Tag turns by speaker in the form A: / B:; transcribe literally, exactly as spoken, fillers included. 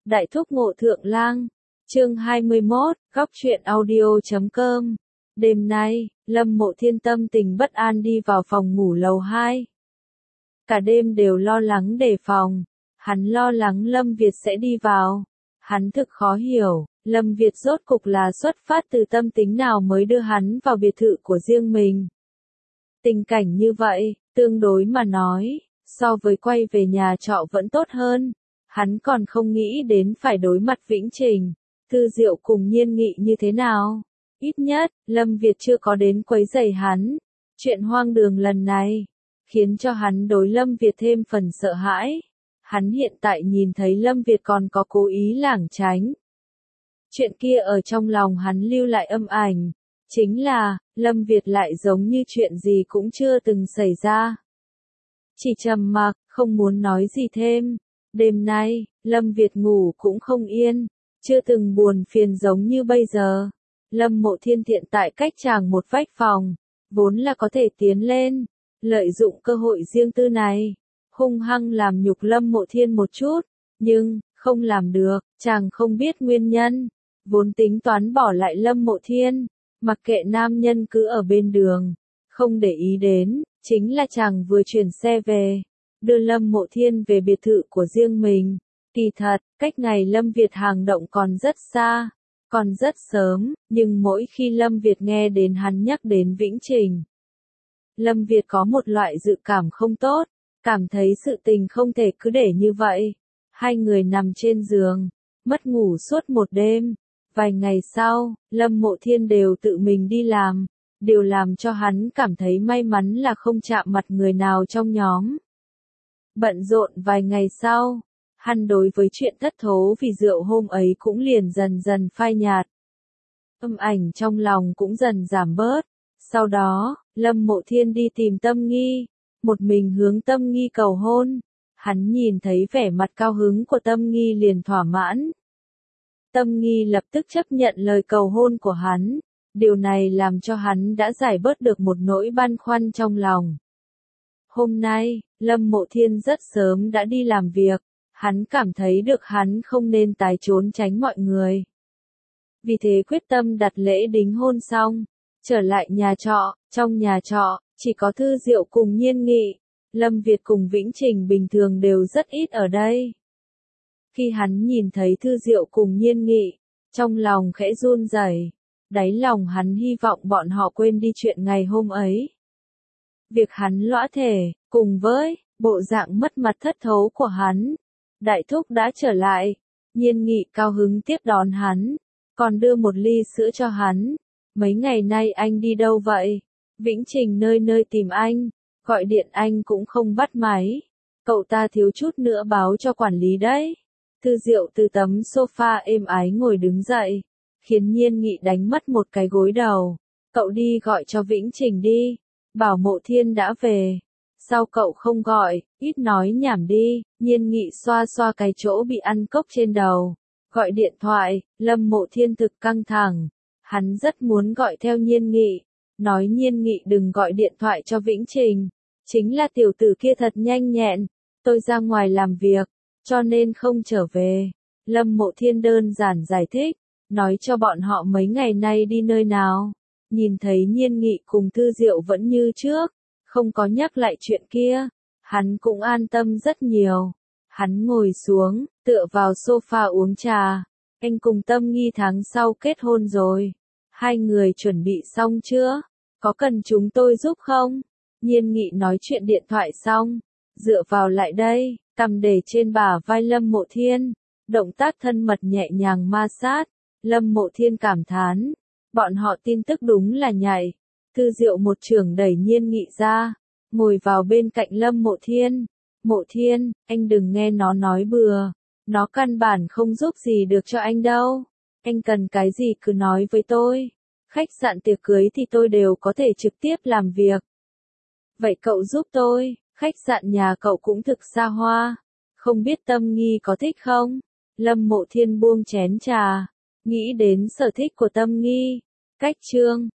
A: Đại thúc ngộ thượng lang. Chương hai mươi mốt, góc truyện audio chấm com. Đêm nay, Lâm Mộ Thiên tâm tình bất an đi vào phòng ngủ lầu hai. Cả đêm đều lo lắng đề phòng. Hắn lo lắng Lâm Việt sẽ đi vào. Hắn thực khó hiểu, Lâm Việt rốt cục là xuất phát từ tâm tính nào mới đưa hắn vào biệt thự của riêng mình. Tình cảnh như vậy, tương đối mà nói, so với quay về nhà trọ vẫn tốt hơn. Hắn còn không nghĩ đến phải đối mặt Vĩnh Trình, Thư Diệu cùng Nhiên Nghị như thế nào. Ít nhất, Lâm Việt chưa có đến quấy rầy hắn. Chuyện hoang đường lần này, khiến cho hắn đối Lâm Việt thêm phần sợ hãi. Hắn hiện tại nhìn thấy Lâm Việt còn có cố ý lảng tránh. Chuyện kia ở trong lòng hắn lưu lại âm ảnh. Chính là, Lâm Việt lại giống như chuyện gì cũng chưa từng xảy ra. Chỉ trầm mặc, không muốn nói gì thêm. Đêm nay, Lâm Việt ngủ cũng không yên, chưa từng buồn phiền giống như bây giờ. Lâm Mộ Thiên hiện tại cách chàng một vách phòng, vốn là có thể tiến lên, lợi dụng cơ hội riêng tư này, hung hăng làm nhục Lâm Mộ Thiên một chút, nhưng, không làm được, chàng không biết nguyên nhân, vốn tính toán bỏ lại Lâm Mộ Thiên, mặc kệ nam nhân cứ ở bên đường, không để ý đến, chính là chàng vừa chuyển xe về, đưa Lâm Mộ Thiên về biệt thự của riêng mình. Kỳ thật, cách ngày Lâm Việt hàng động còn rất xa, còn rất sớm, nhưng mỗi khi Lâm Việt nghe đến hắn nhắc đến Vĩnh Trình, Lâm Việt có một loại dự cảm không tốt, cảm thấy sự tình không thể cứ để như vậy. Hai người nằm trên giường, mất ngủ suốt một đêm. Vài ngày sau, Lâm Mộ Thiên đều tự mình đi làm, điều làm cho hắn cảm thấy may mắn là không chạm mặt người nào trong nhóm. Bận rộn vài ngày sau, hắn đối với chuyện thất thố vì rượu hôm ấy cũng liền dần dần phai nhạt. Âm ảnh trong lòng cũng dần giảm bớt. Sau đó, Lâm Mộ Thiên đi tìm Tâm Nghi, một mình hướng Tâm Nghi cầu hôn. Hắn nhìn thấy vẻ mặt cao hứng của Tâm Nghi liền thỏa mãn. Tâm Nghi lập tức chấp nhận lời cầu hôn của hắn. Điều này làm cho hắn đã giải bớt được một nỗi băn khoăn trong lòng. Hôm nay, Lâm Mộ Thiên rất sớm đã đi làm việc. Hắn cảm thấy được hắn không nên tái trốn tránh mọi người. Vì thế quyết tâm đặt lễ đính hôn xong, trở lại nhà trọ. Trong nhà trọ, chỉ có Thư Diệu cùng Nhiên Nghị. Lâm Việt cùng Vĩnh Trình bình thường đều rất ít ở đây. Khi hắn nhìn thấy Thư Diệu cùng Nhiên Nghị, trong lòng khẽ run rẩy, đáy lòng hắn hy vọng bọn họ quên đi chuyện ngày hôm ấy. Việc hắn lõa thể, cùng với bộ dạng mất mặt thất thố của hắn. Đại thúc đã trở lại, Nhiên Nghị cao hứng tiếp đón hắn, còn đưa một ly sữa cho hắn. Mấy ngày nay anh đi đâu vậy? Vĩnh Trình nơi nơi tìm anh, gọi điện anh cũng không bắt máy. Cậu ta thiếu chút nữa báo cho quản lý đấy. Thư Diệu từ tấm sofa êm ái ngồi đứng dậy, khiến Nhiên Nghị đánh mất một cái gối đầu. Cậu đi gọi cho Vĩnh Trình đi, bảo Mộ Thiên đã về. Sao cậu không gọi, ít nói nhảm đi. Nhiên Nghị xoa xoa cái chỗ bị ăn cốc trên đầu. Gọi điện thoại, Lâm Mộ Thiên thực căng thẳng. Hắn rất muốn gọi theo Nhiên Nghị, nói Nhiên Nghị đừng gọi điện thoại cho Vĩnh Trình. Chính là tiểu tử kia thật nhanh nhẹn, tôi ra ngoài làm việc, cho nên không trở về. Lâm Mộ Thiên đơn giản giải thích, nói cho bọn họ mấy ngày nay đi nơi nào. Nhìn thấy Nhiên Nghị cùng Thư Diệu vẫn như trước, không có nhắc lại chuyện kia, hắn cũng an tâm rất nhiều. Hắn ngồi xuống, tựa vào sofa uống trà. Anh cùng Tâm Nghi tháng sau kết hôn rồi. Hai người chuẩn bị xong chưa? Có cần chúng tôi giúp không? Nhiên Nghị nói chuyện điện thoại xong, dựa vào lại đây, cầm để trên bả vai Lâm Mộ Thiên, động tác thân mật nhẹ nhàng ma sát. Lâm Mộ Thiên cảm thán, bọn họ tin tức đúng là nhạy. Thư Diệu một chưởng đẩy Nhiên Nghị ra, ngồi vào bên cạnh Lâm Mộ Thiên. Mộ Thiên, anh đừng nghe nó nói bừa, nó căn bản không giúp gì được cho anh đâu. Anh cần cái gì cứ nói với tôi. Khách sạn tiệc cưới thì tôi đều có thể trực tiếp làm việc. Vậy cậu giúp tôi, khách sạn nhà cậu cũng thực xa hoa. Không biết Tâm Nghi có thích không? Lâm Mộ Thiên buông chén trà, nghĩ đến sở thích của Tâm Nghi. Cách chương,